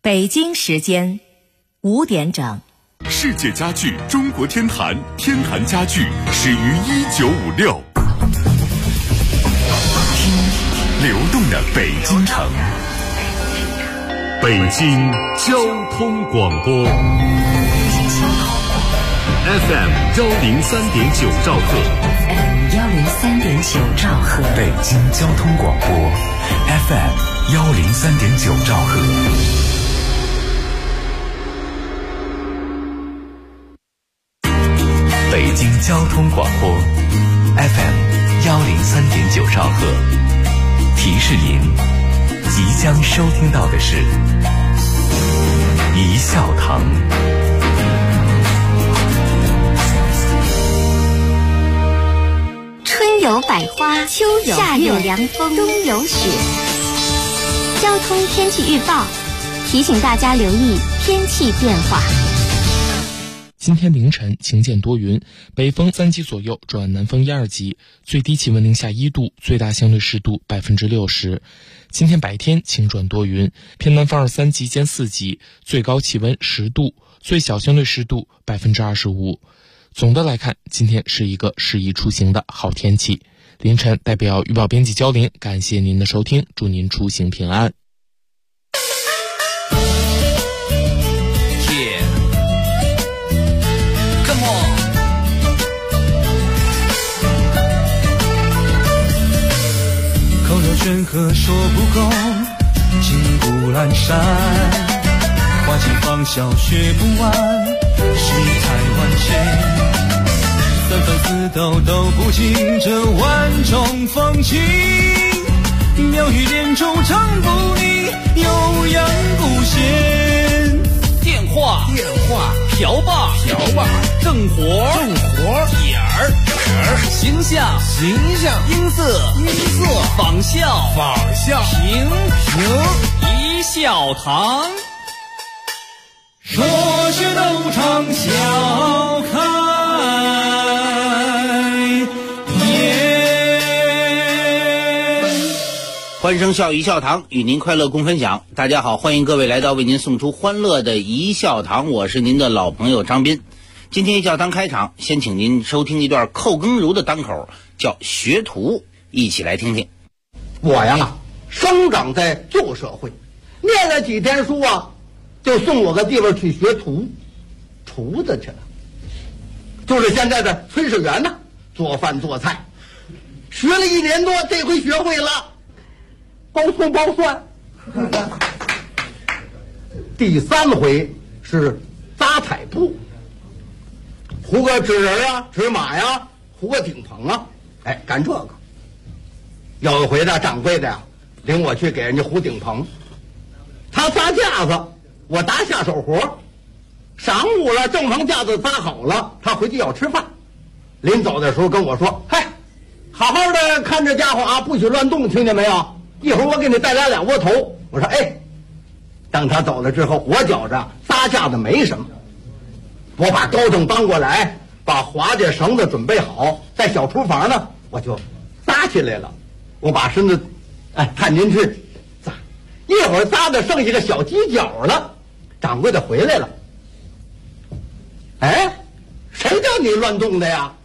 北京时间5点整。 世界家具中国天坛，天坛家具始于1956。听流动的北京城，北京交通广播 FM 103.9兆赫 103.9兆赫， 北京交通广播 FM 103.9兆赫。北京交通广播 FM 103.9兆赫，提示您即将收听到的是一笑堂。 春有百花，秋有夏有凉风，冬有雪。交通天气预报提醒大家留意天气变化。 今天凌晨晴间多云，北风3级左右转南风1、2级，最低气温零下1度，最大相对湿度60%。今天白天晴转多云，偏南风2、3级兼4级，最高气温10度，最小相对湿度25%。总的来看，今天是一个适宜出行的好天气。凌晨代表预报编辑焦玲，感谢您的收听，祝您出行平安。 山河说不够，金谷阑珊，花间芳笑学不完，世态万千，三番四斗都不尽这万种风情，妙语连珠唱不腻，悠扬不闲。电话瓢把正活点儿形象音色仿效平一笑堂，说是斗场笑开颜。 欢声笑一笑堂，与您快乐共分享。大家好，欢迎各位来到为您送出欢乐的一笑堂，我是您的老朋友张斌。今天一笑堂开场，先请您收听一段寇更如的单口，叫《学徒》，一起来听听。 我呀，生长在旧社会，念了几天书啊，就送我个地方去学厨子去了，就是现在的炊事员呢，做饭做菜，学了1年多，这回学会了包葱包蒜。第3回是扎彩布，糊个纸人啊，纸马呀，糊个顶棚啊，干这个。有一回呢，掌柜的呀领我去给人家糊顶棚，他扎架子，我搭下手活。晌午了，正棚架子扎好了，他回去要吃饭。临走的时候跟我说：“嗨，好好的看这家伙啊，不许乱动，听见没有？一会儿我给你带来2窝头。”我说：“哎。”等他走了之后，我觉着扎架子没什么，我把钩正搬过来，把划架绳子准备好，在小厨房呢，我就扎起来了。我把身子探进去扎，一会儿扎的剩下个小犄角了，掌柜的回来了。谁叫你乱动的呀？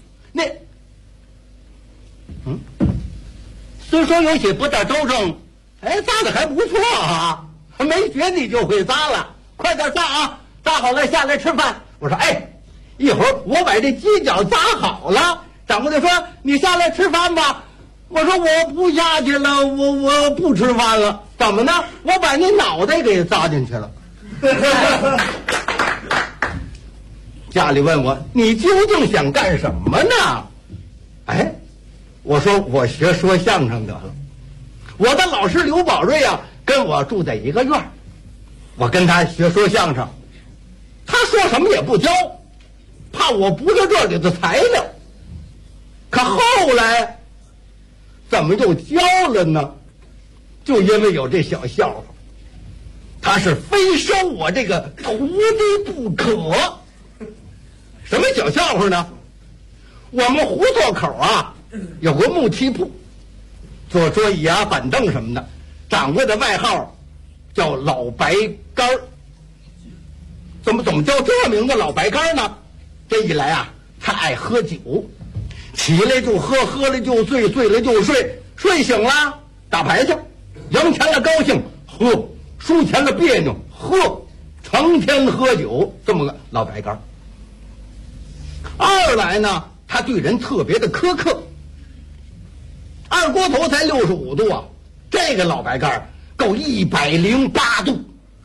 虽说有些不大周正，扎的还不错啊，没学你就会扎了，快点扎啊，扎好了下来吃饭。我说一会儿我把这犄角扎好了，掌柜的说你下来吃饭吧。我说我不下去了，我不吃饭了。怎么呢？我把你脑袋给扎进去了。家里问我你究竟想干什么呢？我说我学说相声得了。我的老师刘宝瑞啊，跟我住在一个院儿，我跟他学说相声，他说什么也不教，怕我不是这里的材料。可后来怎么又教了呢？就因为有这小笑话，他是非收我这个徒弟不可。什么小笑话呢？我们胡同口啊有个木梯铺，做桌椅啊板凳什么的，掌柜的外号叫老白干儿。怎么叫这名字老白干呢？这一来啊，他爱喝酒，起来就喝，喝了就醉，醉了就睡，睡醒了打牌去，赢钱了高兴喝，输钱了别扭喝，成天喝酒，这么个老白干。二来呢，他对人特别的苛刻。二锅头才65度啊，这个老白干够108度，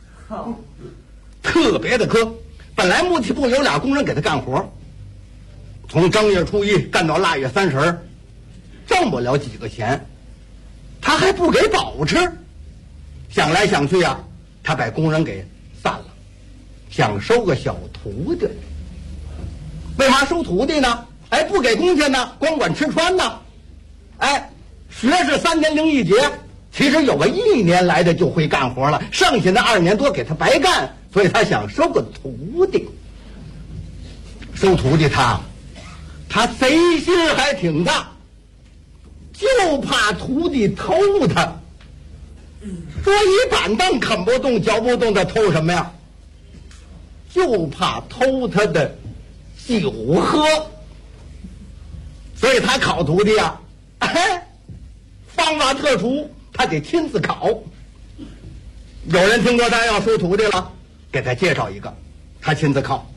特别的苛。本来木器部有俩工人给他干活，从正月初一干到腊月30，挣不了几个钱，他还不给饱吃。想来想去啊，他把工人给散了，想收个小徒弟。为嘛收徒弟呢？哎，不给工钱呢，光管吃穿呢。哎，学是3年零1节，其实有个1年来的就会干活了，剩下的2年多给他白干，所以他想收个徒弟。收徒弟他贼心还挺大，就怕徒弟偷他。桌椅板凳啃不动嚼不动的，偷什么呀？就怕偷他的酒喝。所以他考徒弟啊，方法特殊，他得亲自考。有人听说他要收徒弟了，给他介绍一个，他亲自考。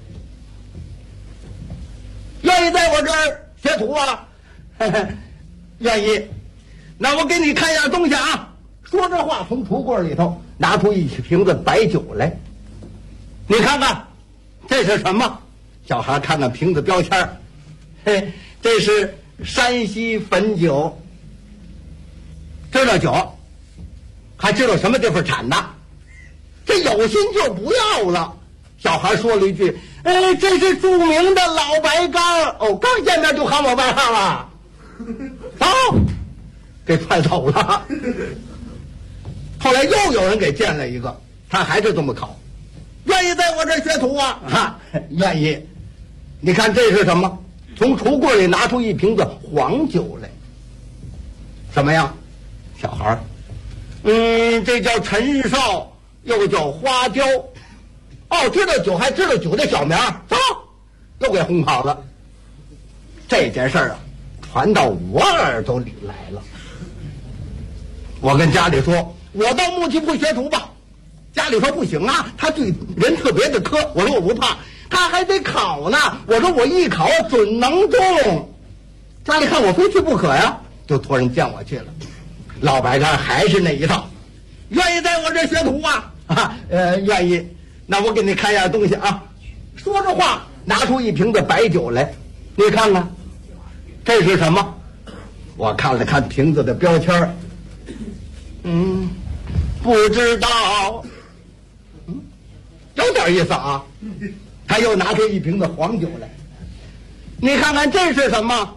愿意在我这儿学徒啊？愿意。那我给你看一样东西啊。说这话，从橱柜里头拿出一瓶子白酒来，你看看这是什么？小孩看看瓶子标签，这是山西汾酒。知道酒，还知道什么地方产的，这有心就不要了。小孩说了一句：“这是著名的老白干。”哦，刚见面就喊我外号了，走，给踹走了。后来又有人给见了一个，他还是这么考，愿意在我这学徒啊？愿意。你看这是什么？从橱柜里拿出一瓶子黄酒来。什么呀？小孩这叫陈少，又叫花雕。哦，知道酒还知道酒的小名，走，又给轰跑了。这件事儿啊，传到我耳朵里来了。我跟家里说，我到木器部学徒吧。家里说不行啊，他对人特别的苛。我说我不怕，他还得考呢。我说我一考准能中。家里看我非去不可呀，就托人见我去了。老白干还是那一套，愿意在我这学徒啊？愿意。那我给你看一样东西啊。说着话，拿出一瓶子白酒来，你看看，这是什么？我看了看瓶子的标签，不知道，有点意思啊。他又拿出一瓶子黄酒来，你看看这是什么？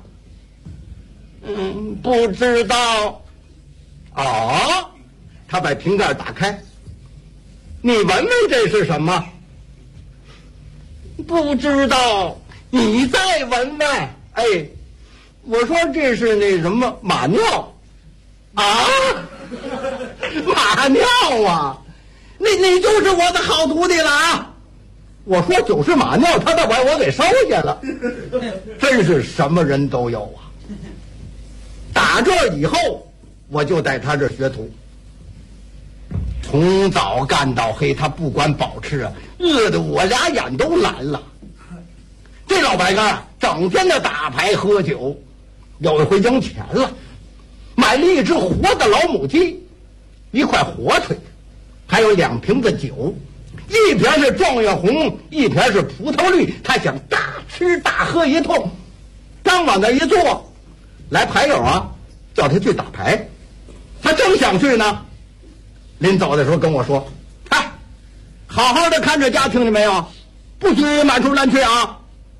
不知道。哦，他把瓶盖打开，你闻闻这是什么？不知道，你再闻闻。哎，我说这是那什么马尿啊，马尿啊，你就是我的好徒弟了啊！我说酒是马尿，他倒把我给收下了，真是什么人都有啊。打这以后，我就在他这学徒，从早干到黑，他不管饱吃啊，饿得我俩眼都蓝了。这老白干整天的打牌喝酒，有一回赢钱了，买了一只活的老母鸡，1块火腿，还有2瓶子酒，一瓶是状元红，一瓶是葡萄绿。他想大吃大喝一通，刚往那一坐，来牌友啊，叫他去打牌。他正想去呢，临走的时候跟我说：“好好的看着家，听见没有？不许满处乱去啊！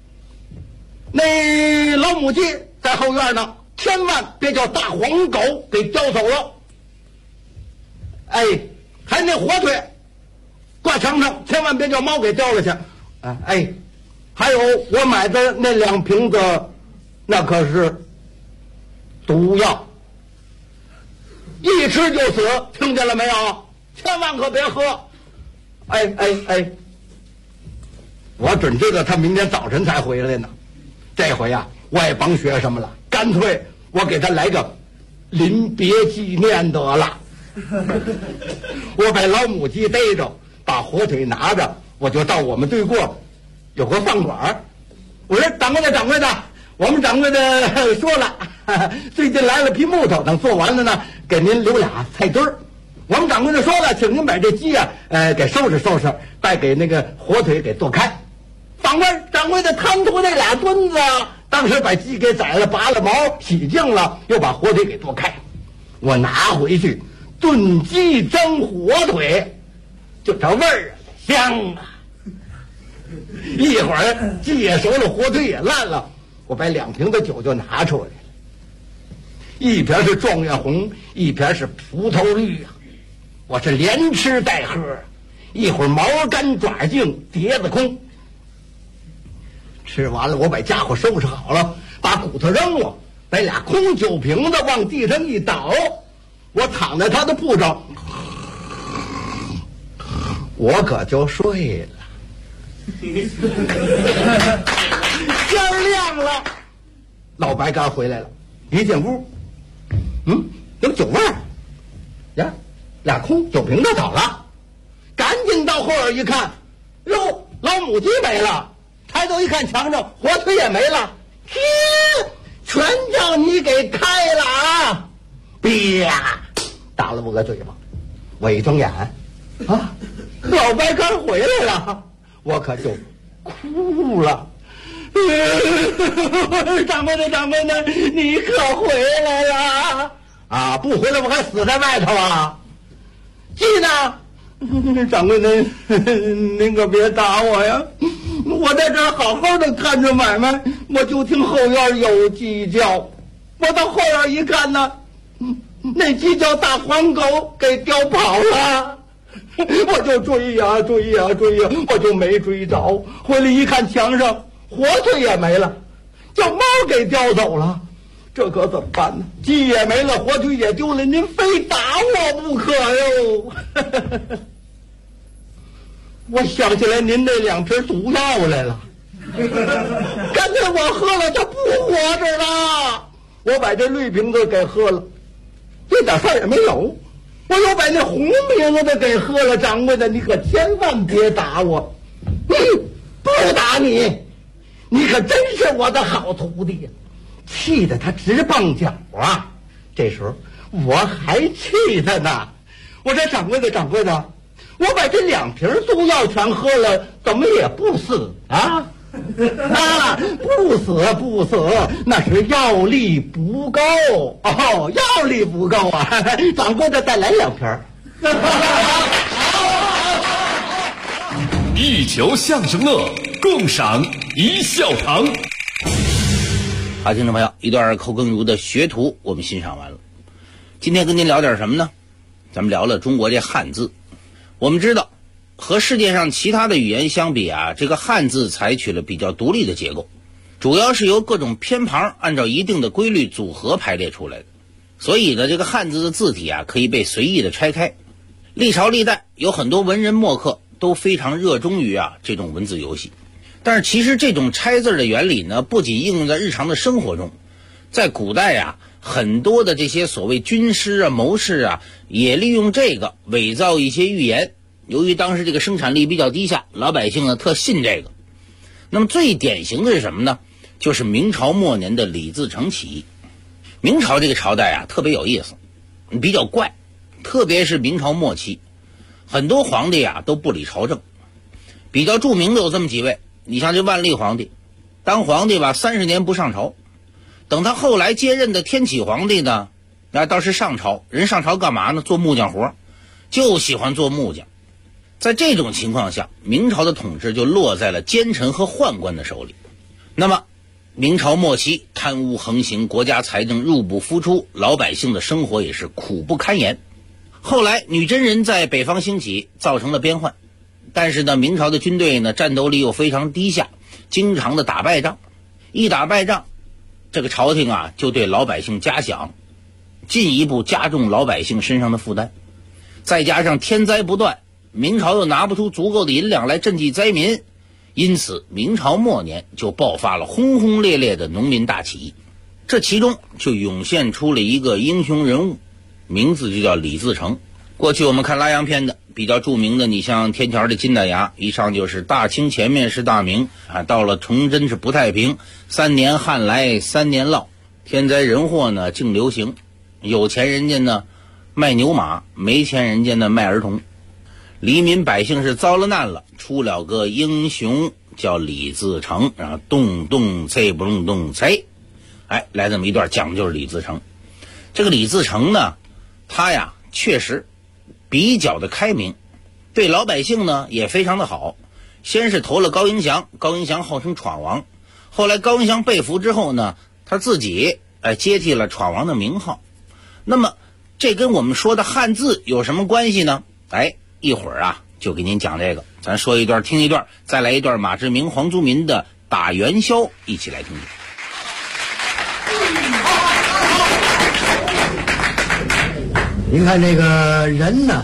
那老母鸡在后院呢，千万别叫大黄狗给叼走了。哎，还那火腿挂墙上，千万别叫猫给叼了去。哎，还有我买的那2瓶子，那可是毒药，一吃就死，听见了没有？ 千万可别喝。哎，我准知道他明天早晨才回来呢。这回呀，我也甭学什么了，干脆我给他来个临别纪念得了。我把老母鸡逮着，把火腿拿着，我就到我们对过有个饭馆。我说掌柜的，我们掌柜的说了，最近来了批木头，等做完了呢，给您留俩菜墩儿。我们掌柜的说了，请您把这鸡啊，给收拾收拾，再给那个火腿给剁开。掌柜的贪图那俩墩子，当时把鸡给宰了，拔了毛，洗净了，又把火腿给剁开。我拿回去炖鸡蒸火腿，就这味儿香啊！一会儿鸡也熟了，火腿也烂了，我把2瓶的酒就拿出来了，一瓶是状元红，一瓶是葡萄绿啊。我是连吃带喝，一会儿毛干爪净，碟子空。吃完了，我把家伙收拾好了，把骨头扔了，把俩空酒瓶子往地上一倒，我躺在他的铺上，我可就睡了。天亮了，老白干回来了，一进屋，有酒味儿呀，俩空酒瓶子倒了，赶紧到后院一看，哟，老母鸡没了。抬头一看，墙上火腿也没了，全让你给开了啊！啪，打了我个嘴巴。我一睁眼，啊，老白干回来了，我可就哭了。掌柜的，你可回来了啊！不回来我还死在外头啊！鸡呢？掌柜的，您可别打我呀！我在这儿好好的看着买卖，我就听后院有鸡叫，我到后院一看呢，那鸡叫大黄狗给叼跑了，我就追呀，我就没追着，回来一看墙上火腿也没了，叫猫给叼走了，这可怎么办呢？鸡也没了，火腿也丢了，您非打我不可哟！我想起来您那2瓶毒药来了，干脆我喝了就不活着了。我把这绿瓶子给喝了，一点事儿也没有。我又把那红瓶子给喝了。掌柜的，你可千万别打我，不打你，你可真是我的好徒弟呀！气得他直蹦脚啊！这时候我还气他呢，我说掌柜的。我把这2瓶毒药全喝了，怎么也不死啊？不死，那是药力不够哦，药力不够啊！掌柜的，再来2瓶。 一球相声乐，共赏一笑堂。 好，听众朋友，一段寇更如的学徒我们欣赏完了。今天跟您聊点什么呢？咱们聊了中国这汉字。我们知道，和世界上其他的语言相比啊，这个汉字采取了比较独立的结构，主要是由各种偏旁按照一定的规律组合排列出来的。所以呢，这个汉字的字体啊，可以被随意的拆开。历朝历代有很多文人墨客都非常热衷于这种文字游戏。但是其实这种拆字的原理呢，不仅应用在日常的生活中，在古代很多的这些所谓军师谋士也利用这个伪造一些预言。由于当时这个生产力比较低下，老百姓呢特信这个。那么最典型的是什么呢？就是明朝末年的李自成起义。明朝这个朝代特别有意思，比较怪，特别是明朝末期，很多皇帝都不理朝政。比较著名的有这么几位，你像这万历皇帝，当皇帝30年不上朝。等他后来接任的天启皇帝呢，倒是上朝。人上朝干嘛呢？做木匠活，就喜欢做木匠。在这种情况下，明朝的统治就落在了奸臣和宦官的手里。那么明朝末期贪污横行，国家财政入不敷出，老百姓的生活也是苦不堪言。后来女真人在北方兴起，造成了边患。但是呢，明朝的军队呢，战斗力又非常低下，经常的打败仗。一打败仗，这个朝廷就对老百姓加饷，进一步加重老百姓身上的负担。 再加上天灾不断，明朝又拿不出足够的银两来赈济灾民，因此明朝末年就爆发了轰轰烈烈的农民大起义。这其中就涌现出了一个英雄人物，名字就叫李自成。过去我们看拉洋片的比较著名的，你像天桥的金大牙，一上就是大清前面是大明啊，到了崇祯是不太平，3年旱来3年涝，天灾人祸呢净流行，有钱人家呢卖牛马，没钱人家呢卖儿童，黎民百姓是遭了难了，出了个英雄叫李自成啊，动动猜不动动猜，哎，来这么一段讲就是李自成。这个李自成呢，他呀确实比较的开明，对老百姓呢也非常的好。先是投了高迎祥，高迎祥号称闯王，后来高迎祥被俘之后呢，他自己接替了闯王的名号。那么这跟我们说的汉字有什么关系呢？一会儿啊就给您讲这个，咱说一段听一段，再来一段马志明黄宗民的打元宵，一起来听听。 您看这个人呢，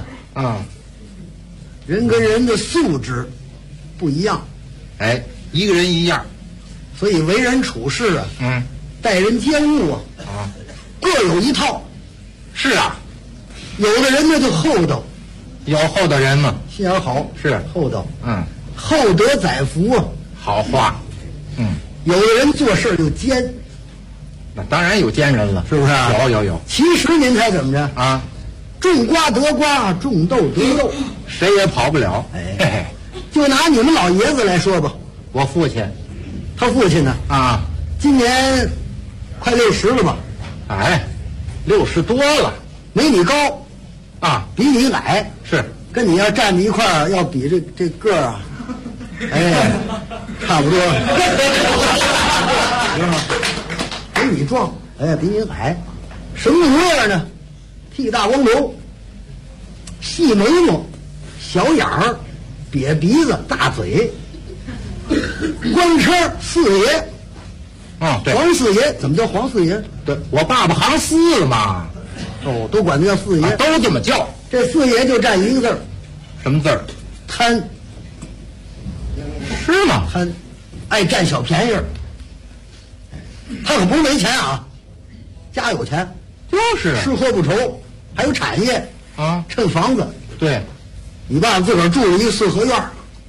人跟人的素质不一样， 一个人一样， 所以为人处事啊，待人接物啊，各有一套。 是啊， 有的人呢就厚道， 有厚道人嘛， 心眼好， 是厚道，厚德载福啊， 好话， 有的人做事就奸， 那当然有奸人了， 是不是啊？ 有。 其实您猜怎么着啊？ 种瓜得瓜，种豆得豆， 谁也跑不了。 就拿你们老爷子来说吧， 我父亲， 他父亲呢今年快60了吧 ，60多了， 没你高比你矮， 是跟你要站在一块儿，要比这个儿啊，差不多，比你壮，比你矮，什么模样呢？剃大光头，细眉毛，小眼儿，瘪鼻子，大嘴，官车四爷。 对， 黄四爷怎么叫黄四爷？ 对，我爸爸行四嘛。 都管他叫四爷， 都这么叫。 这四爷就占一个字儿， 什么字儿？ 贪。 是吗？ 贪，爱占小便宜。他可不是没钱啊，家有钱， 就是吃喝不愁，还有产业趁房子。 对， 你爸爸自个儿住了一个4合院，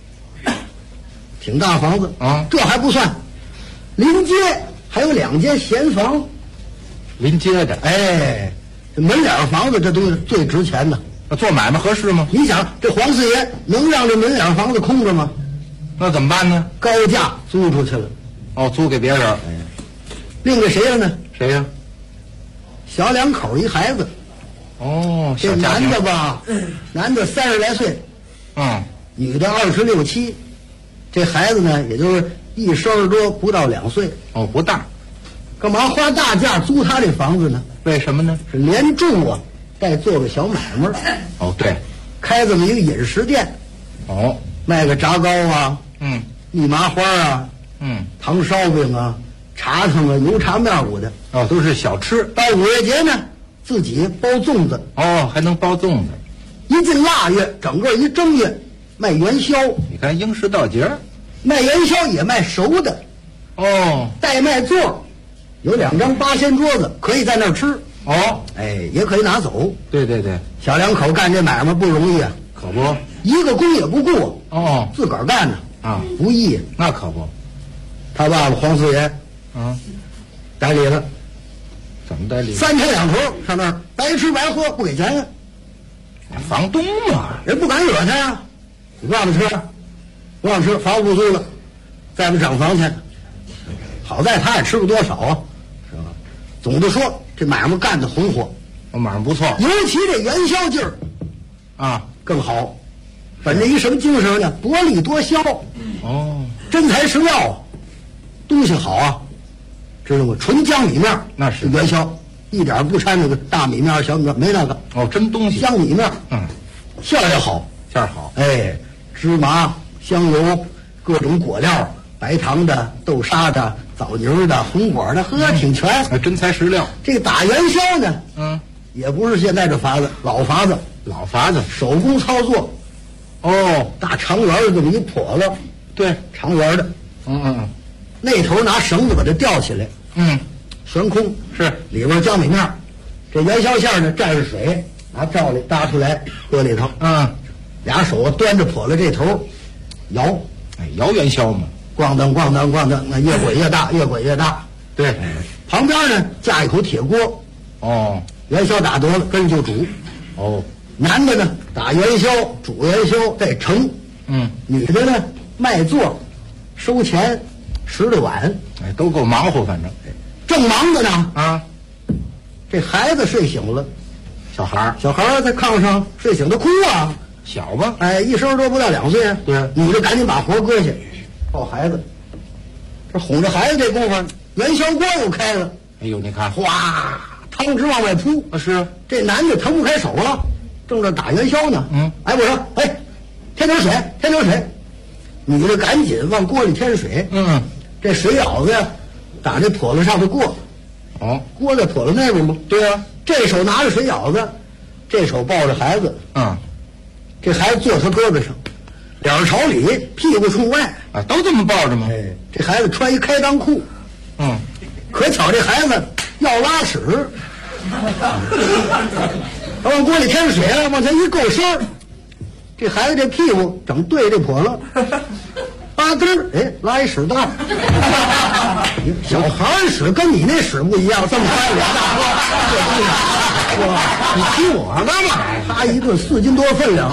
挺大房子这还不算，临街还有2间闲房。 临街的， 这门脸房子这东西最值钱的。 做买卖合适吗？ 你想，这黄四爷能让这门脸房子空着吗？ 那怎么办呢？ 高价租出去了。 租给别人。 另给谁了呢？ 谁呀？ 小2口一孩子。这男的吧，男的30来岁，女的26、7，这孩子呢，也就是1生多，不到2岁。 不大。 干嘛花大价租他这房子呢？ 为什么呢？ 是连住啊，带做个小买卖。 对， 开这么一个饮食店。卖个炸糕啊，蜜麻花啊，糖烧饼啊，茶汤啊，油茶面糊的。 都是小吃。 到5月节呢，自己包粽子。 还能包粽子。 一进腊月，整个一正月卖元宵。 你看应时到节， 卖元宵也卖熟的。代卖座，有2张8仙桌子，可以在那儿吃。也可以拿走。 对， 小2口干这买卖不容易啊， 可不， 一个工也不顾。自个儿干呢不易。 那可不。 他爸爸黄四爷逮理了。 怎么逮理 ？3天2头上那儿白吃白喝，不给钱呀。 房东嘛， 人不敢惹他呀。你不让他吃，不让吃，房子不租了，再不涨房去。好在他也吃不多少啊，是吧？总的说，这买卖干得红火， 买卖不错。 尤其这元宵劲儿更好。本着一什么精神呢？薄利多销。真材实料，东西好啊，知道吗？纯江米面， 那是元宵，一点不掺那个大米面、小米面，没那个。 真东西。 江米面，馅儿也好， 馅儿好。 芝麻、香油，各种果料，白糖的、豆沙的、枣泥的、红果的，挺全。 真材实料。 这个打元宵呢，也不是现在这法子，老法子， 老法子， 手工操作。 哦， 大长圆的这么一笸了， 对， 长圆的，那头拿绳子把它吊起来，悬空， 是里边江米面，这元宵馅呢蘸着水，拿罩里搭出来搁里头，俩手端着笸了这头摇， 摇元宵嘛， 咣当咣当咣当，那越滚越大，越滚越大。 对， 旁边呢架一口铁锅，元宵打得了，跟着就煮。男的呢打元宵，煮元宵再盛，女的呢卖座，收钱，拾的碗， 都够忙活，反正正忙着呢这孩子睡醒了，小孩在炕上睡醒，他哭啊， 小吧， 1声多不到2岁， 对， 女的赶紧把活搁下，抱孩子，这哄着孩子这功夫，元宵锅又开了， 哎呦，你看， 哗，汤汁往外扑， 是这男的腾不开手了，正在打元宵呢，我说，添点水，添点水，女的赶紧往锅里添水，这水舀子呀，打这笸箩上头过，锅在笸箩那边吗？ 对啊， 这手拿着水舀子，这手抱着孩子，这孩子坐他胳膊上，脸朝里，屁股冲外， 都这么抱着吗？ 这孩子穿一开裆裤，可巧这孩子要拉屎，他往锅里添水了，往前一够身儿，这孩子这屁股整对这笸箩，吧嘚儿，拉一屎蛋儿。小孩儿屎跟你那屎不一样，这么宽俩大个，哇！你听我的嘛，他一顿4斤多分量，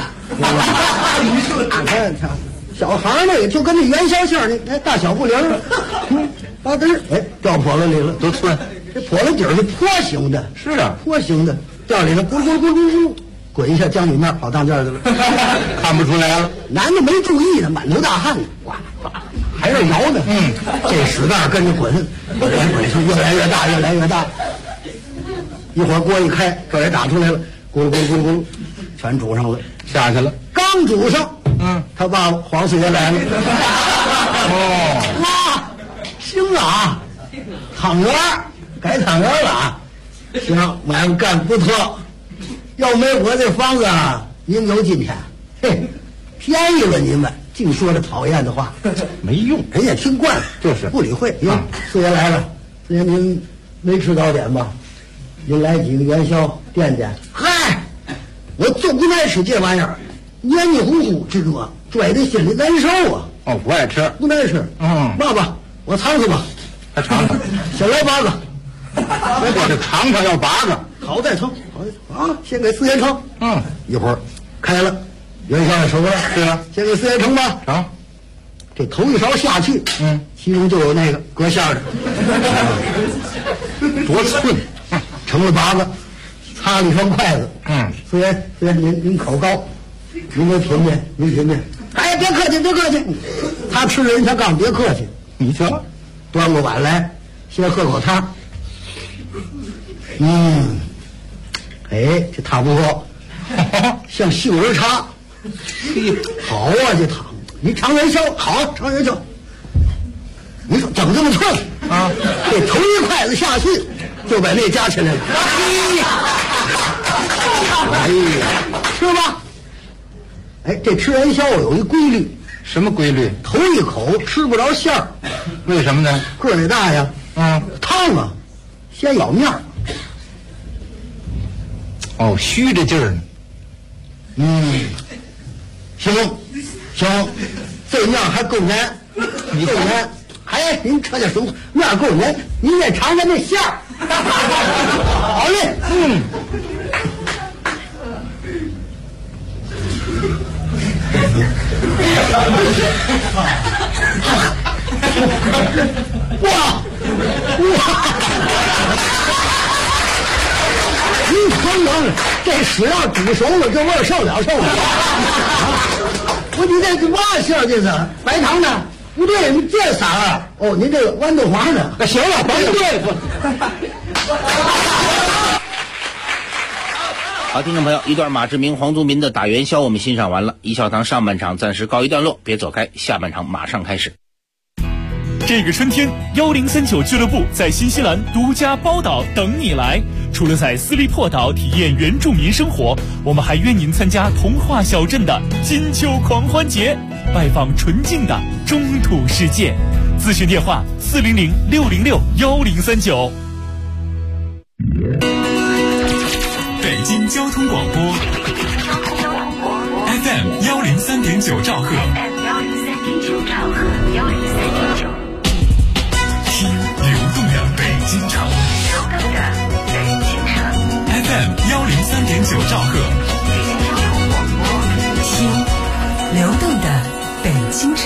看，小孩儿那就跟那元宵馅儿那大小不灵儿，吧嘚儿，掉笸箩里了， 多寸。 这笸箩底儿是坡形的， 是啊， 坡形的，掉里头咕噜咕噜咕噜咕噜，滚一下江米面跑当间去了， 看不出来了。 男的没注意呢，满头大汗，哇，还是摇呢。这屎蛋跟着滚，滚来滚去，越来越大，越来越大。一会儿锅一开，这也打出来了，咕噜咕噜咕噜咕噜，全煮上了， 下去了。 刚煮上，他爸爸黄四爷来了。哇，行啊，汤圆改汤圆了，行，买卖干不错。要没我这房子，您有今天。嘿，便宜了你们，净说这讨厌的话， 没用， 人家听惯了， 就是不理会。四爷来了，四爷您没吃早点吧？您来几个元宵垫垫。嗨，我就不爱吃这玩意儿，黏黏糊糊，这个拽在心里难受啊。 不爱吃， 不爱吃。爸爸，我尝尝吧。 再尝尝， 先来8个。 我这尝尝要8个， 好再盛，先给四爷盛。一会儿开了，元宵也熟了。 是啊， 先给四爷盛吧。 尝， 这头一勺下去，其中就有那个搁馅的，多寸，盛了8个，擦了一双筷子。四爷，您口高，您给品品，您品品。哎，别客气，别客气。他吃人，他刚别客气。 你瞧， 端过碗来，先喝口汤。这汤不错，像杏仁茶。好啊，这汤，你尝元宵，好，尝元宵。你说整这么寸啊？这头一筷子下去，就把那夹起来了。吃吧。这吃元宵有一规律。 什么规律？ 头一口吃不着馅儿， 为什么呢？ 个儿得大呀。汤啊，先舀面儿。 虚着劲儿呢。行，这面还够粘，够粘。您吃点熟，面够粘，您再尝尝那馅儿。好嘞。哇！您尝尝，这屎要煮熟了，这味儿受了。我你这嘛馅儿这是白糖的？不对，你这色儿您这个豌豆黄的。行了，甭对付。 好，听众朋友，一段马志明、黄宗民的打元宵我们欣赏完了。一笑堂上半场暂时告一段落，别走开，下半场马上开始。 这个春天，1039俱乐部在新西兰独家包岛等你来。 除了在斯利珀岛体验原住民生活，我们还约您参加童话小镇的金秋狂欢节，拜访纯净的中土世界。咨询电话400-606-1039。 北京交通广播 FM 103.9兆赫，听流动的北京城。FM 103.9兆赫， 听流动的北京城。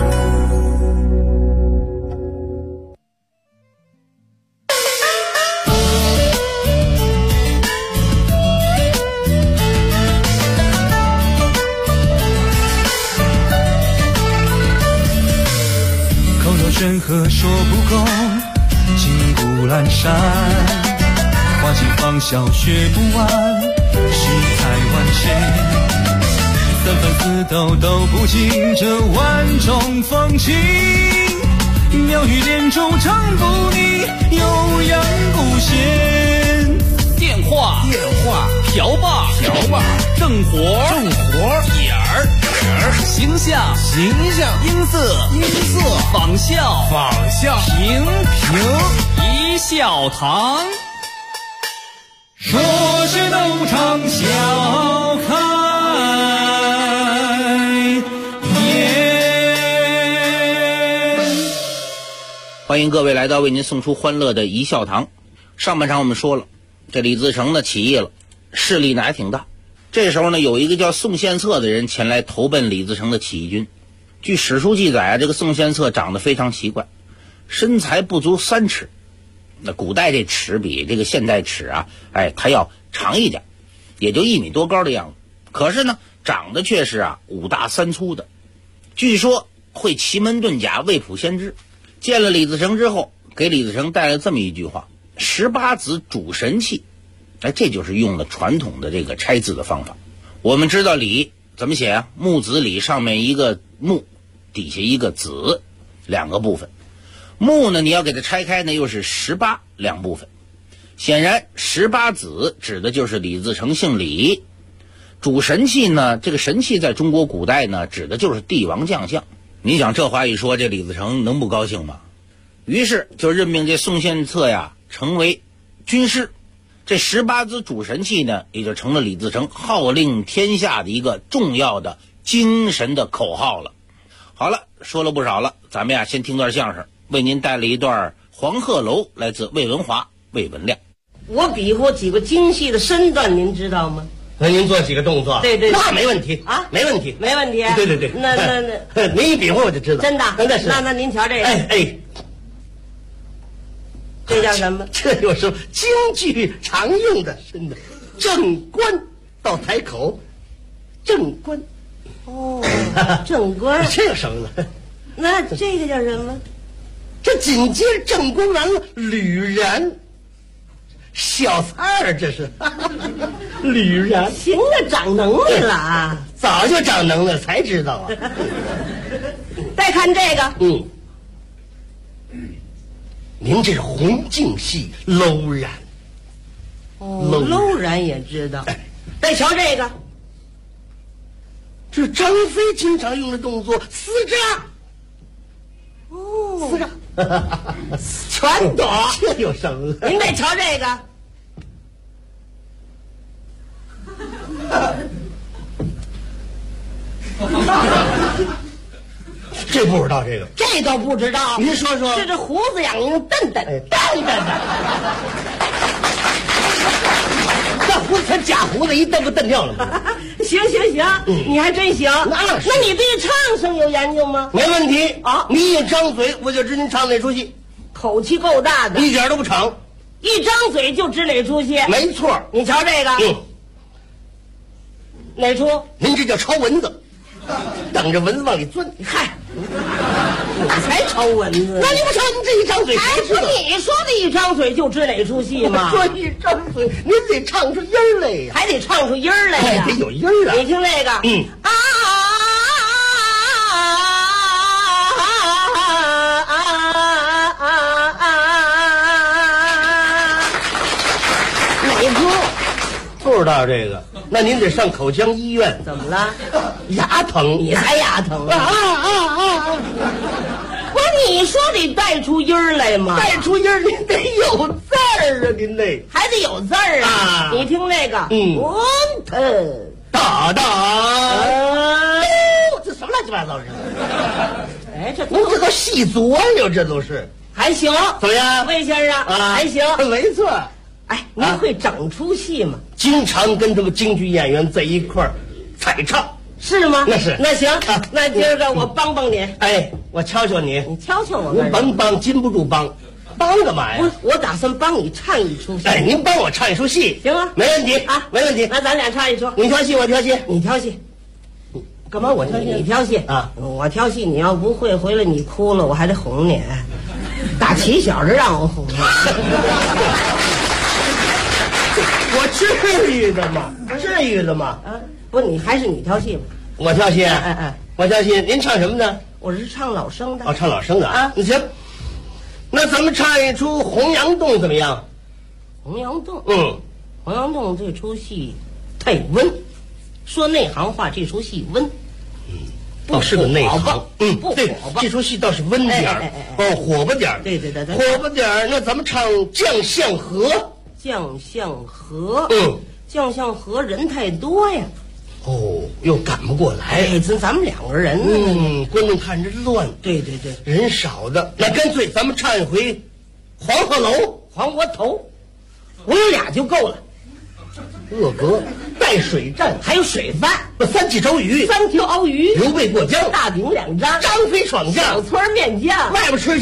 山河说不够，金谷阑珊，花季芳香学不完，世态万千，三番四斗都不尽这万种风情，妙语连珠唱不腻，悠扬不歇。 电话瓢把正活点儿形象音色仿效平一笑堂， 说是东厂笑开颜。 欢迎各位来到为您送出欢乐的一笑堂。上半场我们说了，这李自成呢起义了，势力呢还挺大。这时候呢，有一个叫宋献策的人前来投奔李自成的起义军。据史书记载啊，这个宋献策长得非常奇怪，身材不足3尺。那古代这尺比这个现代尺啊，它要长一点，也就1米多高的样子。可是呢，长得却是5大3粗的。据说会奇门遁甲、未卜先知。见了李自成之后，给李自成带了这么一句话：18子主神器。这就是用了传统的这个拆字的方法。我们知道李怎么写啊？木子李，上面一个木，底下一个子，2个部分。木呢，你要给它拆开呢，又是182部分。显然18子指的就是李自成姓李。主神器呢，这个神器在中国古代呢，指的就是帝王将相。你想这话一说，这李自成能不高兴吗？于是就任命这宋献策呀成为军师。这18子主神器呢，也就成了李自成号令天下的一个重要的精神的口号了。好了，说了不少了，咱们先听段相声，为您带了一段《黄鹤楼》，来自魏文华、魏文亮。 我比划几个精细的身段，您知道吗？ 那您做几个动作？ 对， 那没问题啊，没问题。 对， 那您一比划我就知道。 真的？那您瞧这个。这叫什么？ 这就是京剧常用的身段，正官到台口，正官。 哦，正官。 这有什么呢？ 那这个叫什么？ 这紧接着正官完了，吕然，小菜儿这是。吕然， 行了，长能耐了啊！ 早就长能耐，才知道啊。 再看这个， 您这是红净戏楼然。 楼然也知道。再瞧这个， 这是张飞经常用的动作，丝扎。丝扎， 全懂。 这有什么了？ 您再瞧这个。 这不知道这个， 这都不知道。 您说说， 这胡子痒痒瞪瞪瞪瞪的， 这胡子假胡子一瞪不瞪掉了吗？ 行，你还真行。那你对唱声有研究吗？ 没问题啊！你一张嘴，我就知您唱哪出戏， 口气够大的， 一点都不长， 一张嘴就知哪出戏。 没错， 你瞧这个，哪出？ 您这叫抄蚊子，等着蚊子往里钻。 嗨，你才抄蚊子， 那你不抄，你这一张嘴还是你说的一张嘴就知哪出戏吗？ 说一张嘴，您得唱出音儿来呀， 还得唱出音儿来呀， 得有音儿啊。 你听这个， 不知道这个，那您得上口腔医院。 怎么了？ 牙疼， 你还牙疼啊啊！不是你说得带出音儿来吗？ 带出音儿，您得有字儿啊，您得还得有字儿啊！你听那个， 哒哒，这什么乱七八糟的？ 哎，这您这都细琢磨，这都是还行， 怎么样， 魏先生啊？还行， 没错。 哎，您会整出戏吗？ 经常跟这个京剧演员在一块儿采唱， 是吗？ 那是。 那行，那今儿个我帮帮你。 哎，我敲敲你， 你敲敲我。 您甭帮，禁不住帮，帮干嘛呀？ 我打算帮你唱一出戏。 哎，您帮我唱一出戏， 行啊， 没问题啊， 没问题。 那咱俩唱一出， 你挑戏，我挑戏， 你挑戏。 干嘛我挑戏？ 你挑戏啊， 我挑戏。你要不会，回来你哭了，我还得哄你。大起小的让我哄你。 我至于的吗？至于的吗？ 啊，不，你还是你挑戏吧。 我挑戏，我挑戏。您唱什么呢？ 我是唱老生的。 哦，唱老生的啊。 那行，那咱们唱一出《洪阳洞》怎么样？ 洪阳洞， 洪阳洞这出戏太温，说内行话，这出戏温。 倒是个内行， 不对，这出戏倒是温点儿，哦，火吧点儿， 对， 火吧点儿。那咱们唱《将相和》。 将相和，将相和人太多呀， 哦，又赶不过来。 哎，咱们两个人呢， 观众看着乱。 对， 人少的，那干脆咱们唱一回黄鹤楼、 黄鹤头，我有俩就够了。 鄂阁、带水战， 还有水饭， 三气周瑜， 三条鳌鱼， 刘备过江， 大饼两张， 张飞闯将， 小村面酱， 外边吃去。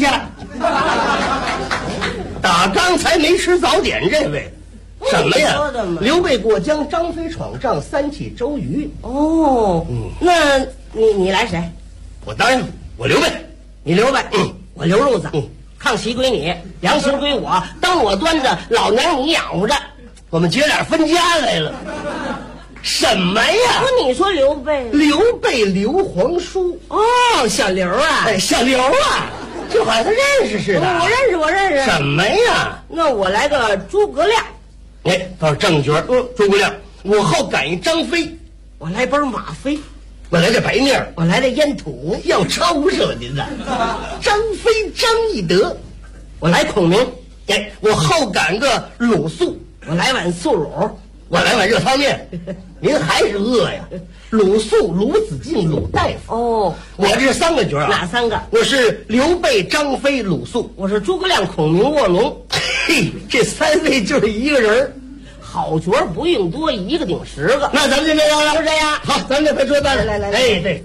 打刚才没吃早点，这位什么呀？刘备过江，张飞闯帐，三气周瑜。 哦，那你来谁？ 我当然我刘备， 你刘备，我刘路子，炕席归你，粮食归我，灯我端着，老娘你养活着， 我们姐俩分家来了。什么呀？ 不，你说刘备， 刘皇叔。 哦，小刘啊， 哎，小刘啊。就好像他认识似的。 我认识。 什么呀？ 那我来个诸葛亮。 哎，倒是正角。诸葛亮。我后赶一张飞。 我来本马飞。 我来这白面。 我来这烟土。 要抄是吧您的？张飞、张翼德。 我来孔明。 哎，我后赶个鲁肃。 我来碗素卤。 我来碗热汤面。您还是饿呀？鲁肃、鲁子敬、鲁大夫。 哦， 我这三个角啊。 哪三个？ 我是刘备、张飞、鲁肃。 我是诸葛亮、孔明、卧龙。 嘿，这三位就是一个人。 好角不用多，一个顶10个。 那咱们就这样了， 就这样。 好，咱们这回说办。 来。 哎，对。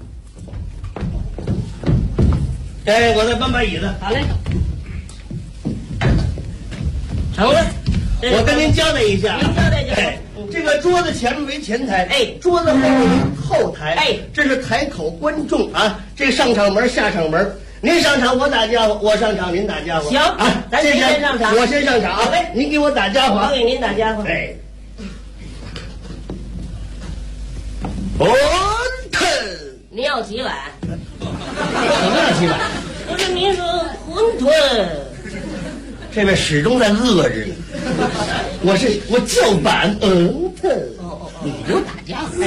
哎，我再搬把椅子。 好嘞。成了。 我跟您交代一下， 您交代就行。 这个桌子前面为前台，哎，桌子后面为后台，哎，这是台口观众啊，这个上场门下场门，您上场我打家伙，我上场您打家伙。 行啊， 咱谁先上场？ 我先上场。好嘞，您给我打家伙， 我给您打家伙。 哎， 您要几碗？ 什么要几碗？ 不是您说馄饨。 这位始终在饿着呢。我叫板，你给我打家伙，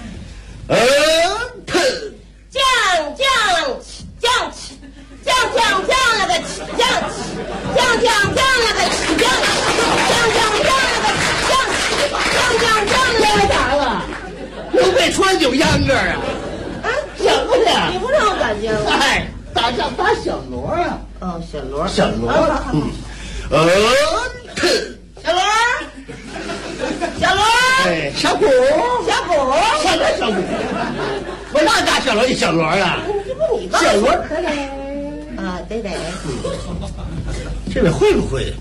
刘备穿有秧歌啊？啊，什么呀？ 你不让我打架吗？ 哎，打小锣啊！ 哦，小锣。 小锣，哎，小鼓，什么小鼓？我那大小锣一小锣啊？ 这不你小锣啊，对。 这位会不会？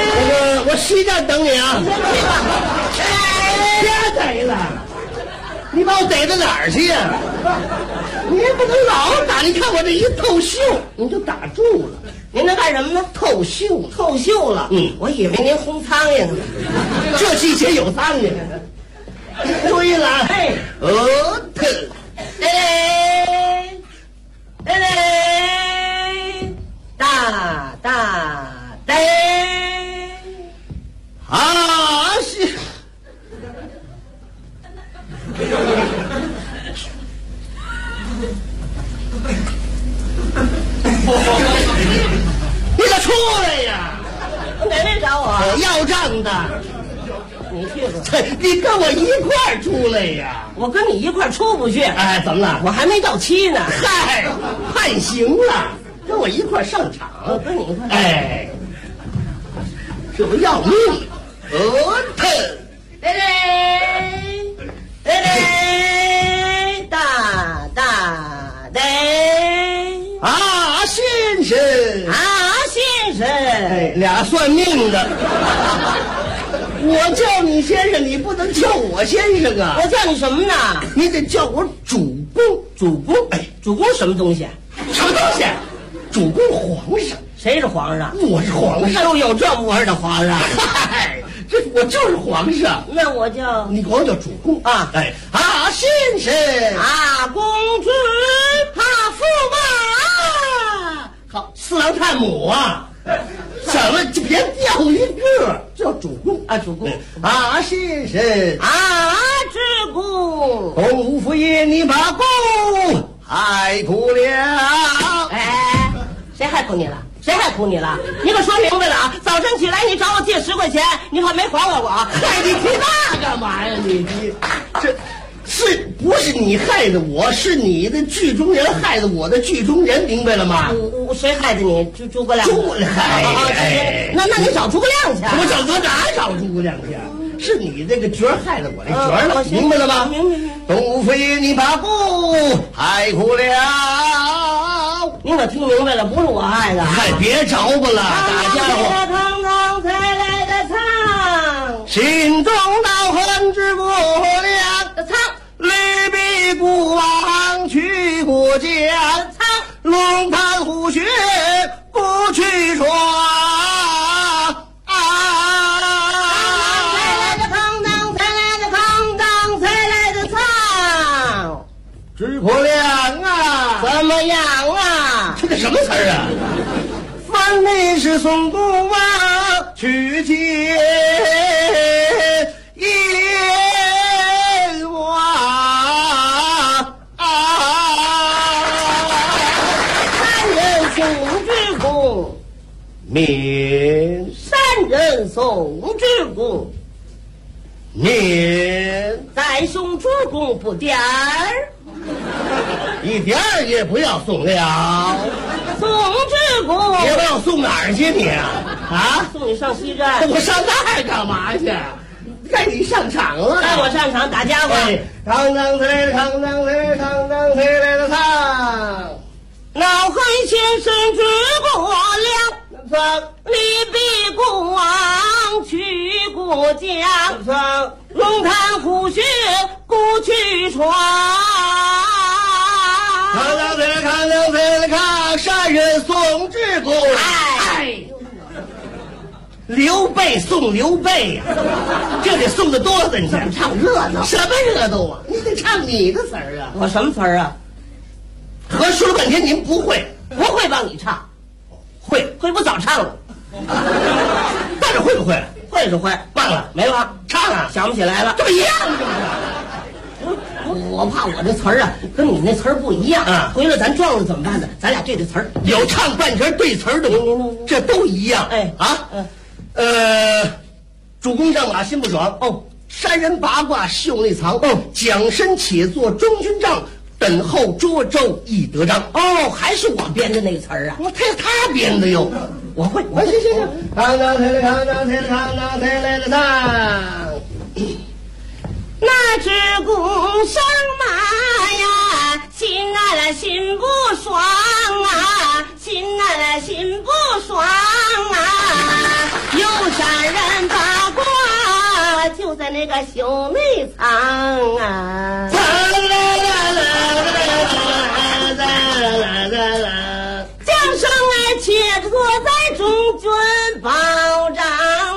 我西站等你啊！别逮了， 你把我逮到哪儿去呀？你也不能老打，你看我这一透袖，你就打住了。 您这干什么呢？ 透袖， 透袖了。我以为您轰苍蝇呢。 这季节有苍蝇。注意了， 哎，大呆啊是。你可出来呀！ 哪位找我？ 要账的。 你去吧。 你跟我一块儿出来呀！ 我跟你一块儿出不去。 哎，怎么了？ 我还没到期呢。 嗨，判刑了，跟我一块儿上场。 我跟你一块儿。 哎，这不要命！ 大啊，先生先生， 哎，俩算命的。我叫你先生，你不能叫我先生啊！ 我叫你什么呢？ 你得叫我主公。 主公，哎，主公什么东西？ 什么东西？主公皇上。 谁是皇上？ 我是皇上。 又有这么玩的皇上？ 嗨，这我就是皇上。 那我叫你管我叫主公啊！ 哎啊，先生啊，公子他驸马。 好，四郎探母啊！怎么就别掉一个叫主公啊？主公啊，先生啊，主公， 东吴府爷你把公害苦了。 哎，谁害苦你了？谁害苦你了？你可说明白了啊！早晨起来你找我借10块钱，你可没还我啊！ 嗨，你提那干嘛呀？你这是不是你害的我？是你的剧中人害的我的剧中人，明白了吗？ 谁害的你？诸葛亮。诸葛亮。那你找诸葛亮去。 我找哪找诸葛亮去？是你这个角害的我这角了，明白了吗？ 明白。 东吴府爷你把公害苦了。 你可听明白了，不是我害的。 嗨，别着吧了，大家伙。 堂堂才来的唱， 心中恼恨之不良。 唱， 吕壁孤王去过江。 唱， 龙潭虎穴不去闯。诸葛亮啊， 怎么样啊？ 这个什么词儿啊？分明是宋公王去见燕王。 三人送之公， 免三人送之公， 免再送主公不点儿。 一点儿也不要送了， 送之公， 你把我送哪儿去你啊？ 送你上西站。 我上那儿干嘛去？该你上场了， 该我上场打家伙。 堂堂起来，堂堂起来，堂堂起来的唱。 恼恨先生诸葛亮，李壁孤王去过江，龙潭虎穴不去闯。 堂堂起来，堂堂起来看，杀人送之公。哎，刘备送刘备呀，这得送得多少人去？ 唱热闹， 什么热闹啊？你得唱你的词儿啊！ 我什么词儿啊？ 合说了半天您不会， 不会帮你唱， 会不早唱了。 但是会不会？ 会是会， 忘了没忘， 唱啊， 想不起来了。 这不一样我怕我这词儿啊跟你那词儿不一样啊， 回来咱撞了怎么办呢？咱俩对词儿， 有唱半截对词儿的，这都一样。 哎啊，主公上马心不爽哦，山人八卦袖内藏哦，蒋身且作中军帐，等候涿州易得章。 哦，还是我编的那个词儿啊？ 他编的哟， 我会。 行，堂堂起来，堂堂起来，堂堂起来的唱。 那只公上马呀，心啊心不爽啊，心啊心不爽啊，有山人八卦就在那那个胸内藏啊。将生儿且坐在中军保障，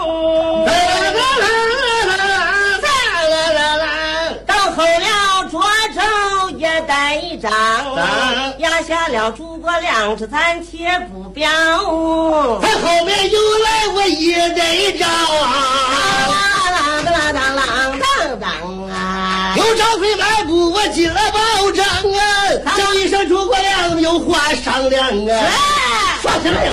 到后了涿州也带一张，压下了诸葛亮这暂且不表， 他后面有来我也得招啊，有张飞迈步我进了保障啊，叫一声诸葛亮有话商量啊，耍什么呀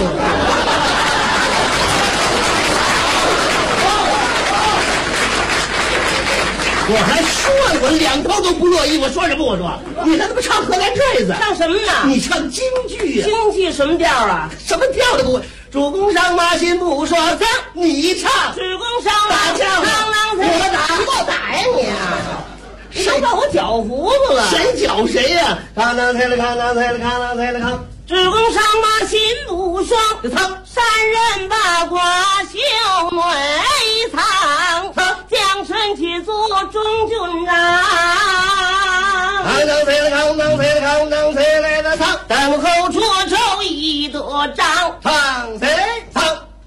我还说了，我两头都不乐意，我说什么？我说你还他妈唱河南坠子？ 唱什么呢？ 你唱京剧啊？ 京剧什么调啊？ 什么调都不会。主公上马心不说唱，你唱。 主公上马打我打，你给我打呀你！你都把我搅糊涂了。 谁搅谁呀？康当猜了康当猜了康当猜了康。 主公上马心不爽，山人八卦袖内藏，将身去做中军长。 康当猜了康当猜了康当猜来了藏， 等候涿州一得仗。 唱谁唱？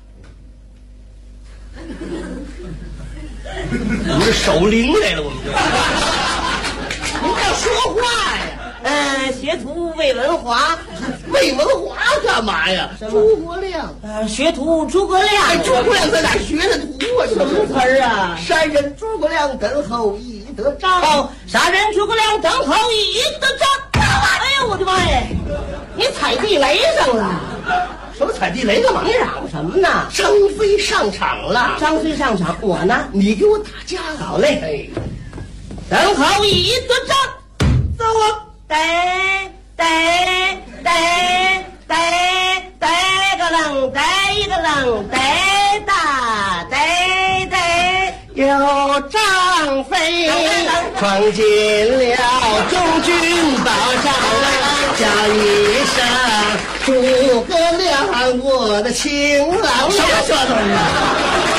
你是守灵来了，我们这。 您要说话呀！学徒魏文华， 魏文华干嘛呀？诸葛亮。 学徒诸葛亮。 哎，诸葛亮在哪学的徒啊？ 什么词儿啊？ 山人诸葛亮等候一得仗。 杀人诸葛亮等候一得仗。哎呀，我的妈呀！你踩地雷上了。 什么踩地雷干嘛？ 你嚷什么呢？ 张飞上场了。 张飞上场，我呢？ 你给我打架。 好嘞。等候一得仗，走啊！逮个愣，逮一个愣，逮大逮，有张飞闯进了中军保障，叫一声诸葛亮，我的情郎。什么说的？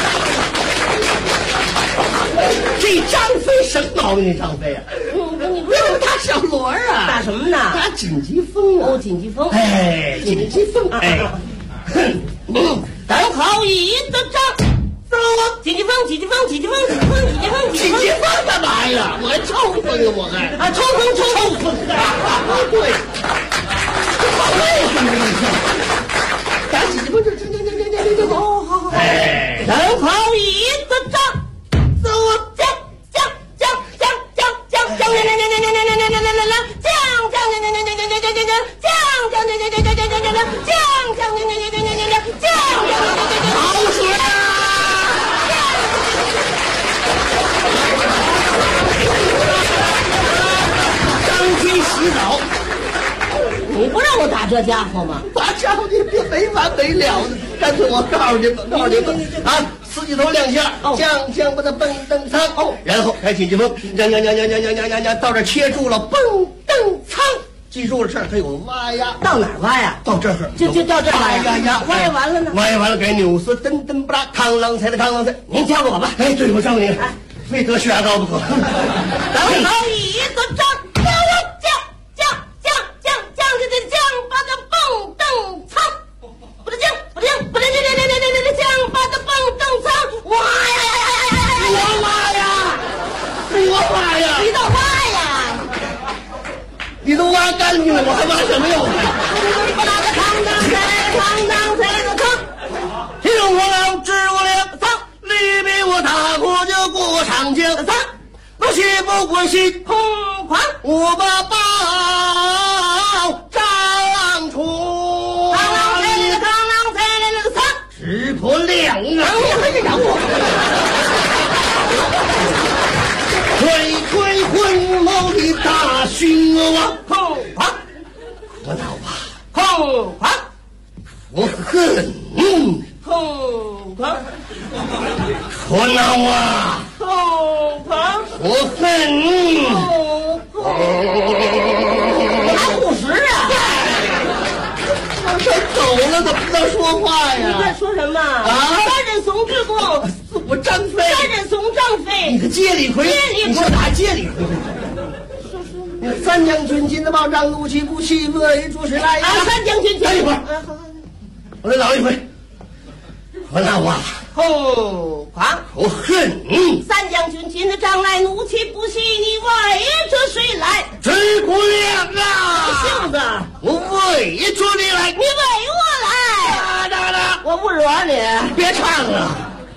这张飞什么毛病？这张飞啊， 你不是打小锣啊？ 打什么呢？ 打紧急风啊！ 哦，紧急风。 哎，紧急风。哎， 等候一得仗，走啊！紧急风，紧急风，紧急风，紧急风，紧急风， 紧急风干嘛呀？我还抽风啊！我还抽风。 对，为什么这么打紧急风就好。哎， 等候一得仗。你不让我打这家伙吗？ 打家伙你别没完没了的，干脆我告诉你们啊，4级头2下，将把它蹦蹬仓，然后开紧急风，到这切住了，蹦蹬仓，记住了这儿还有挖呀， 到哪儿挖呀？ 到这儿就到这儿挖呀，挖完了呢？ 挖完了该扭死，噔噔不拉，康啷才的康啷才， 您教我吧。 哎，对，我教你，非得血压高不可。 等候一得仗。把它蹦蹬仓，不得将，把它蹦蹬仓，挖呀！你倒挖呀！ 你都挖干净了，我还挖什么呀？ 不拉个康当才个仓，听我了，知我了仓，李比我大过就过长江仓，不许不关心空狂，我把包张出，康啷才那个仓， 石破两啊！ 你还是养我。 推昏谋的大勋王， 空狂， 我恼吧， 空狂， 我恨， 空狂， 我恼啊， 空狂， 我恨， 还50啊！ 这走了怎么能说话呀？ 你在说什么啊？3人怂之功， 我张飞 3人怂赵张飞， 你个接李逵，你说哪接李逵？三将军进的报张怒气不气，恶语诸事来呀！ 三将军， 等一会儿，我再老一回。我那我后狂我恨三将军进的帐来，怒气不息，你为着谁来？ 知姑娘啊， 杏子， 我为着你来， 你为我来。我不惹你， 别唱了。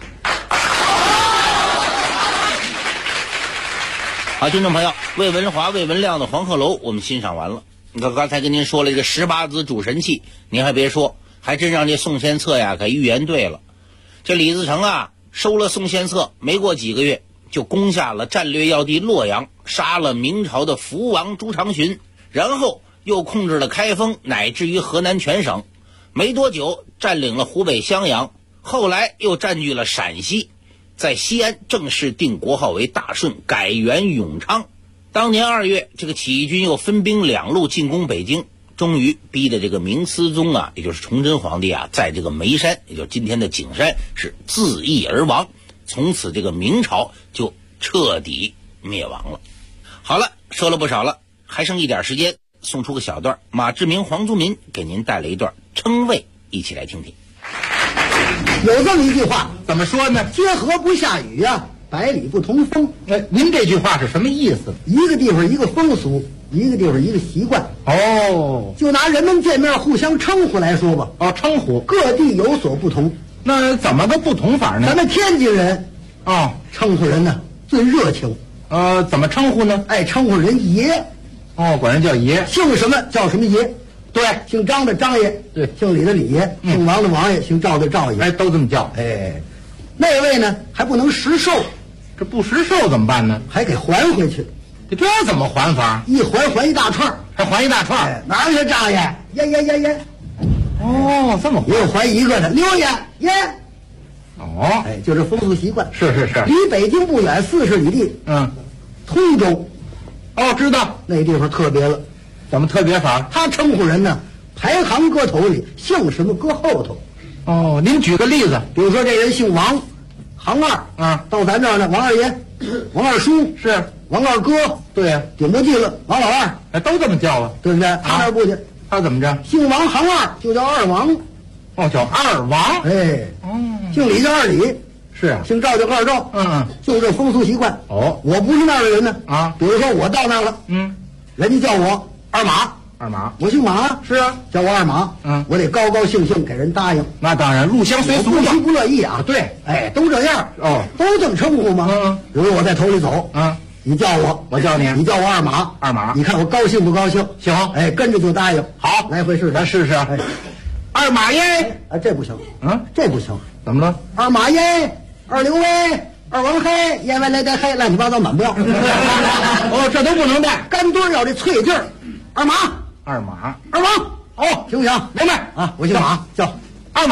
好，听众朋友，魏文华、魏文亮的《黄鹤楼》我们欣赏完了。你看刚才跟您说了这个18子主神器，您还别说，还真让这宋献策呀给预言对了。这李自成啊收了宋献策，没过几个月就攻下了战略要地洛阳，杀了明朝的福王朱长洵，然后又控制了开封乃至于河南全省，没多久占领了湖北襄阳，后来又占据了陕西，在西安正式定国号为大顺，改元永昌。当年2月，这个起义军又分兵2路进攻北京，终于逼得这个明思宗啊，也就是崇祯皇帝啊，在这个眉山，也就是今天的景山，是自缢而亡。从此这个明朝就彻底灭亡了。好了，说了不少了，还剩一点时间，送出个小段，马志明、黄宗民给您带来一段称谓，一起来听听。 有这么一句话， 怎么说呢？ 天河不下雨呀，百里不同风。 您这句话是什么意思？ 一个地方一个风俗，一个地方一个习惯。 哦， 就拿人们见面互相称呼来说吧。 哦，称呼各地有所不同。 那怎么个不同法呢？ 咱们天津人哦， 称呼人呢最热情。 怎么称呼呢？ 爱称呼人爷。 哦，管人叫爷。 姓什么叫什么爷。 对， 姓张的张爷， 对， 姓李的李爷，姓王的王爷，姓赵的赵爷， 哎，都这么叫。 哎，那位呢还不能实寿， 这不实寿怎么办呢？ 还给还回去。 这怎么还法？ 一还一大串， 还还一大串。 哎，哪去张爷？耶。 哦，这么还。 又还一个的刘爷耶。 哦， 哎，就这风俗习惯。 是。 离北京不远40里地，通州。 哦，知道那地方特别了。 怎么特别法？ 他称呼人呢，排行搁头里，姓什么搁后头。 哦，您举个例子， 比如说这人姓王，行2到咱这儿呢，王二爷、王二叔是王二哥， 对呀， 顶不进了王老二， 哎，都这么叫啊， 对不对？他那儿不去， 他怎么着？ 姓王行2就叫二王， 哦，叫二王， 哎，姓李叫二李， 是啊， 姓赵叫二赵，就这风俗习惯。 哦， 我不是那儿的人呢，比如说我到那儿了，人家叫我二马，我姓马， 是啊， 叫我二马，我得高高兴兴给人答应。 那当然，入乡随俗嘛， 不乐意啊。 对， 哎，都这样哦， 都这么称呼吗？比如我在头里走，你叫我， 我叫你， 你叫我二马，你看我高兴不高兴？ 行， 哎，跟着就答应。 好， 来回试试， 咱试试。 哎， 二马耶， 啊，这不行，这不行， 怎么了？ 二马耶，二刘威。二王黑，烟外来带黑，乱七八糟满标。 哦，这都不能带， 干墩要这脆劲儿。二马， 二王， 哦，行不行？ 明白啊，我姓马，叫二马。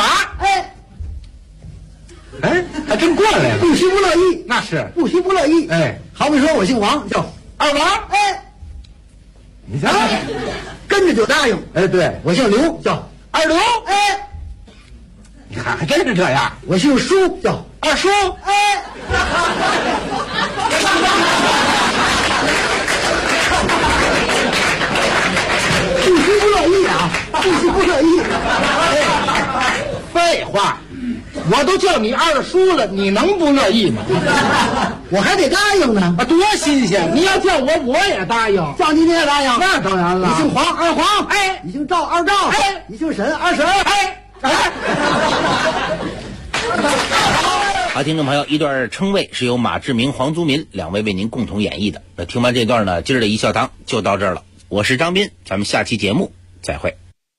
哎，还真过来了， 不许不乐意， 那是不许不乐意。 哎， 好比说我姓王，叫二王。 哎， 你瞧， 跟着就答应。 哎，对， 我姓刘，叫二刘。 哎， 你看还真是这样。 我姓舒，叫二叔。 哎，不许不乐意啊！不许不乐意。 废话，我都叫你二叔了，你能不乐意吗？ 我还得答应呢。 啊，多新鲜！你要叫我，我也答应。 叫你也答应？ 那当然了。 你姓黄，二黄。 哎， 你姓赵，二赵。 哎， 你姓沈，二沈。 哎。 好，听众朋友，一段称谓是由马志明、黄宗民2位为您共同演绎的。那听完这段呢，今儿的一笑堂就到这儿了。我是张斌，咱们下期节目再会。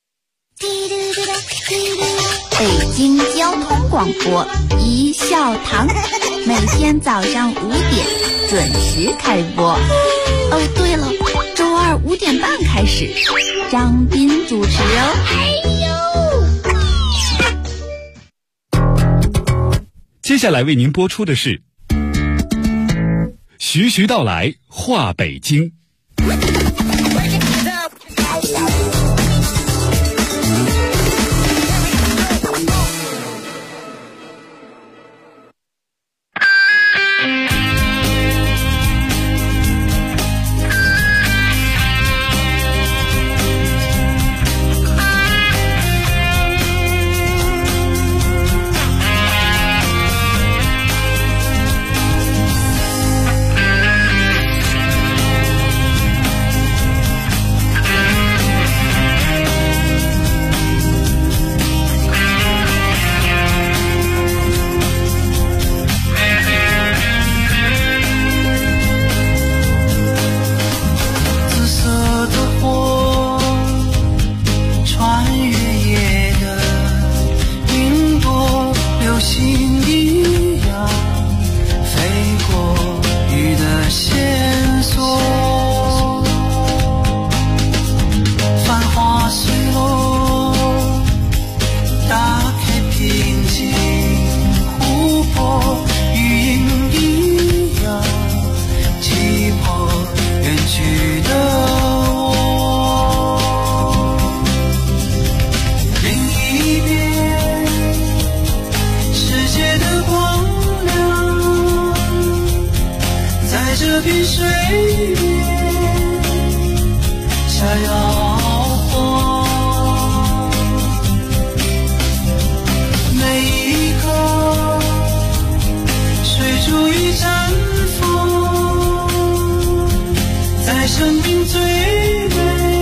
北京交通广播一笑堂，每天早上5点准时开播。哦，对了，周2 5点半开始，张斌主持哦。 接下来为您播出的是徐徐道来话北京。 岁月下摇晃，每一个水珠与绽放，在生命最美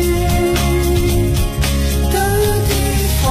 的地方。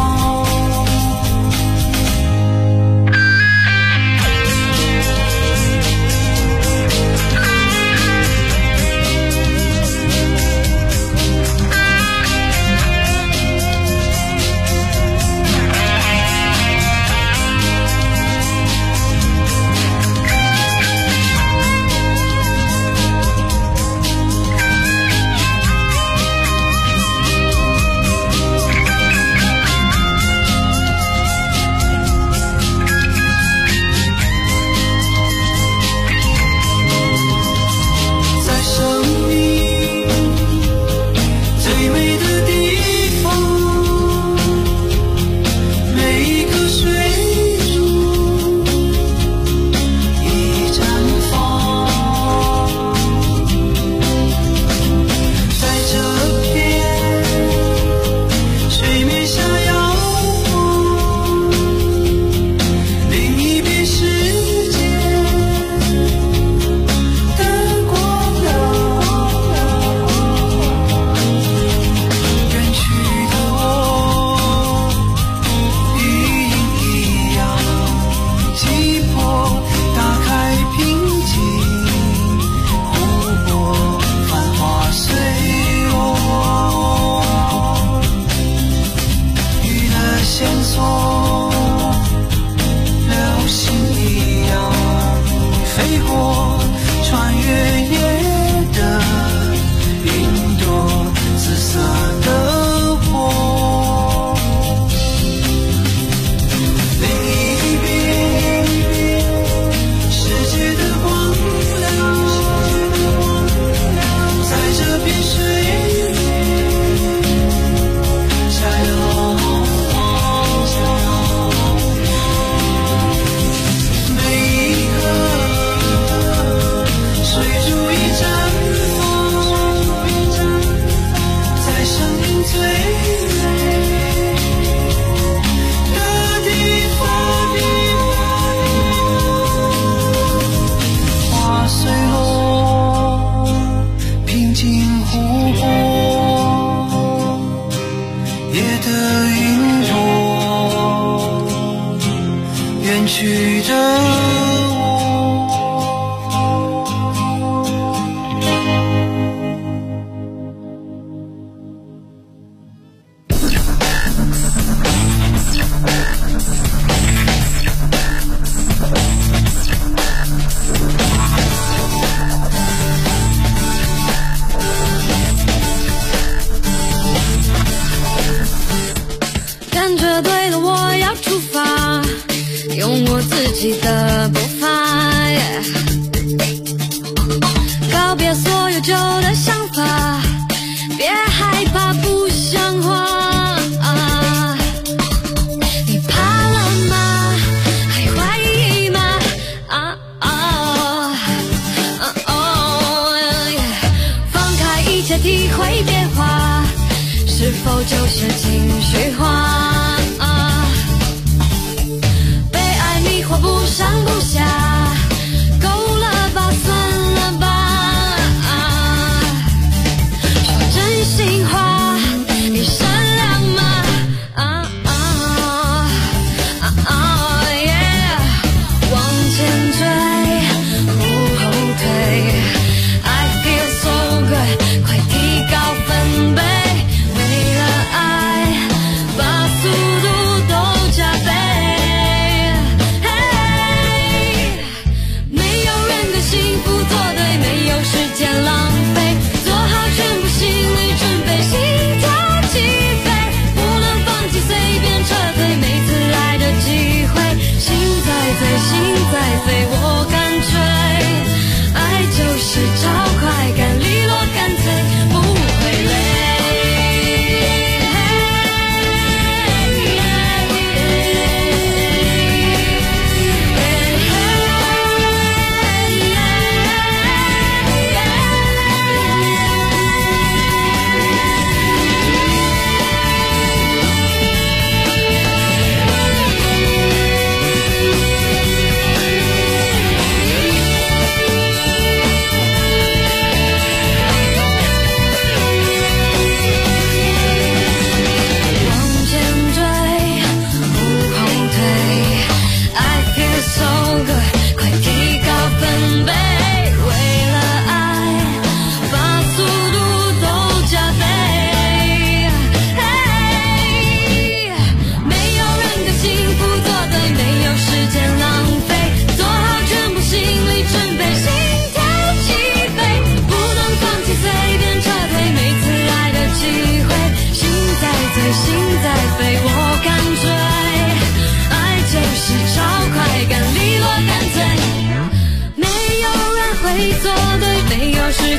快提高分贝，为了爱。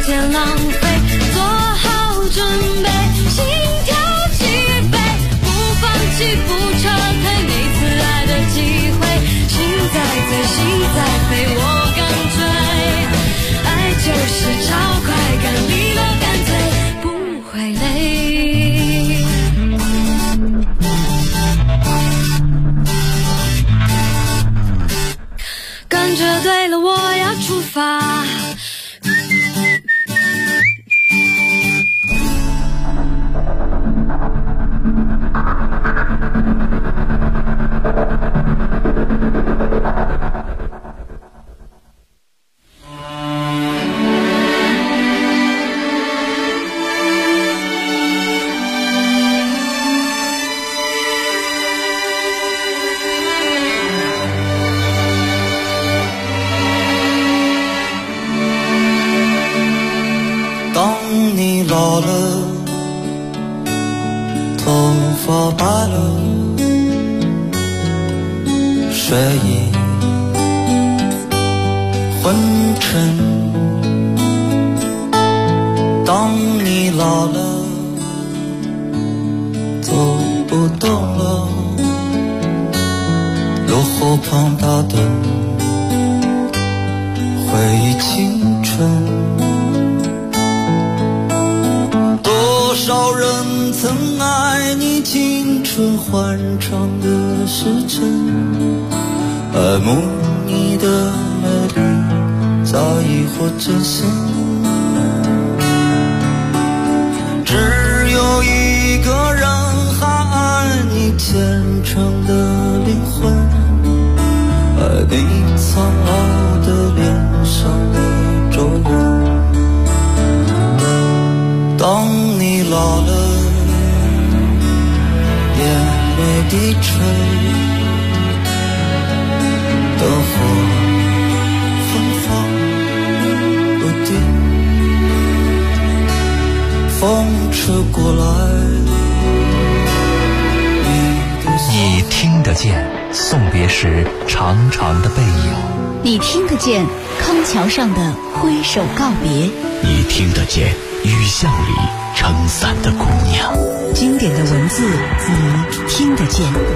间浪费，做好准备，心跳起飞，不放弃不撤退，每次爱的机会，心在醉心在飞，我敢追，爱就是超快感，利落干脆，不会累。感觉对了，我要出发。 老了，头发白了，睡意昏沉。当你老了，走不动了，落后庞大的回忆青春。多少人曾爱你青春欢畅的时辰，爱慕你的美丽，早已或真心。只有一个人还爱你虔诚的灵魂，爱你苍老的脸上的皱纹。当你老了，眼泪低垂，灯火芬芳不定，风吹过来， 你听得见送别时长长的背影， 你听得见康桥上的挥手告别， 你听得见雨巷里撑伞的姑娘。 经典的文字，你听得见。